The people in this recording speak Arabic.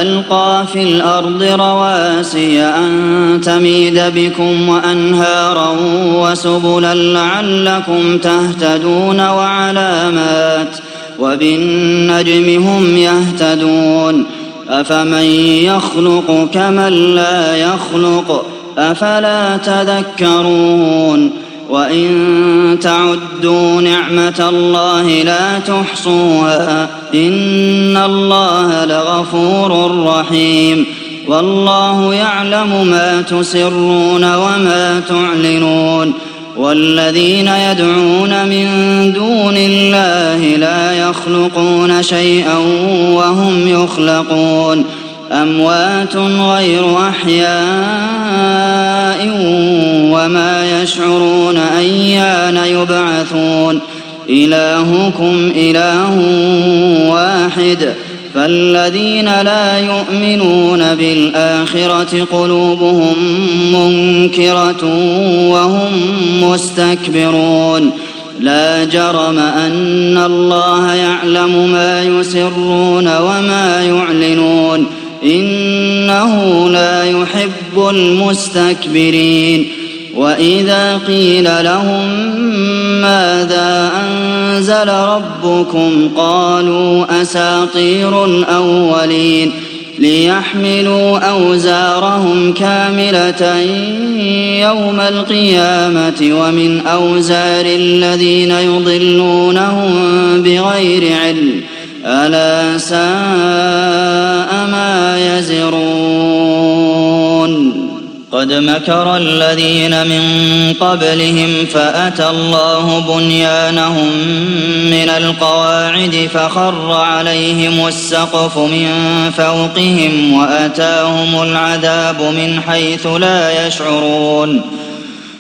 وألقى في الأرض رواسي أن تميد بكم وأنهارا وسبلا لعلكم تهتدون وعلامات وبالنجم هم يهتدون أفمن يخلق كمن لا يخلق أفلا تذكرون وإن تعدوا نعمة الله لا تحصوها إن الله لغفور رحيم والله يعلم ما تسرون وما تعلنون والذين يدعون من دون الله لا يخلقون شيئا وهم يخلقون أموات غير أحياء وما يشعرون أيان يبعثون إلهكم إله واحد فالذين لا يؤمنون بالآخرة قلوبهم منكرة وهم مستكبرون لا جرم أن الله يعلم ما يسرون وما يعلنون إنه لا يحب المستكبرين وإذا قيل لهم ماذا أنزل ربكم قالوا أساطير الأولين ليحملوا أوزارهم كاملة يوم القيامة ومن أوزار الذين يضلونهم بغير علم ألا ساء ما يزرون قد مكر الذين من قبلهم فأتى الله بنيانهم من القواعد فخر عليهم السقف من فوقهم وأتاهم العذاب من حيث لا يشعرون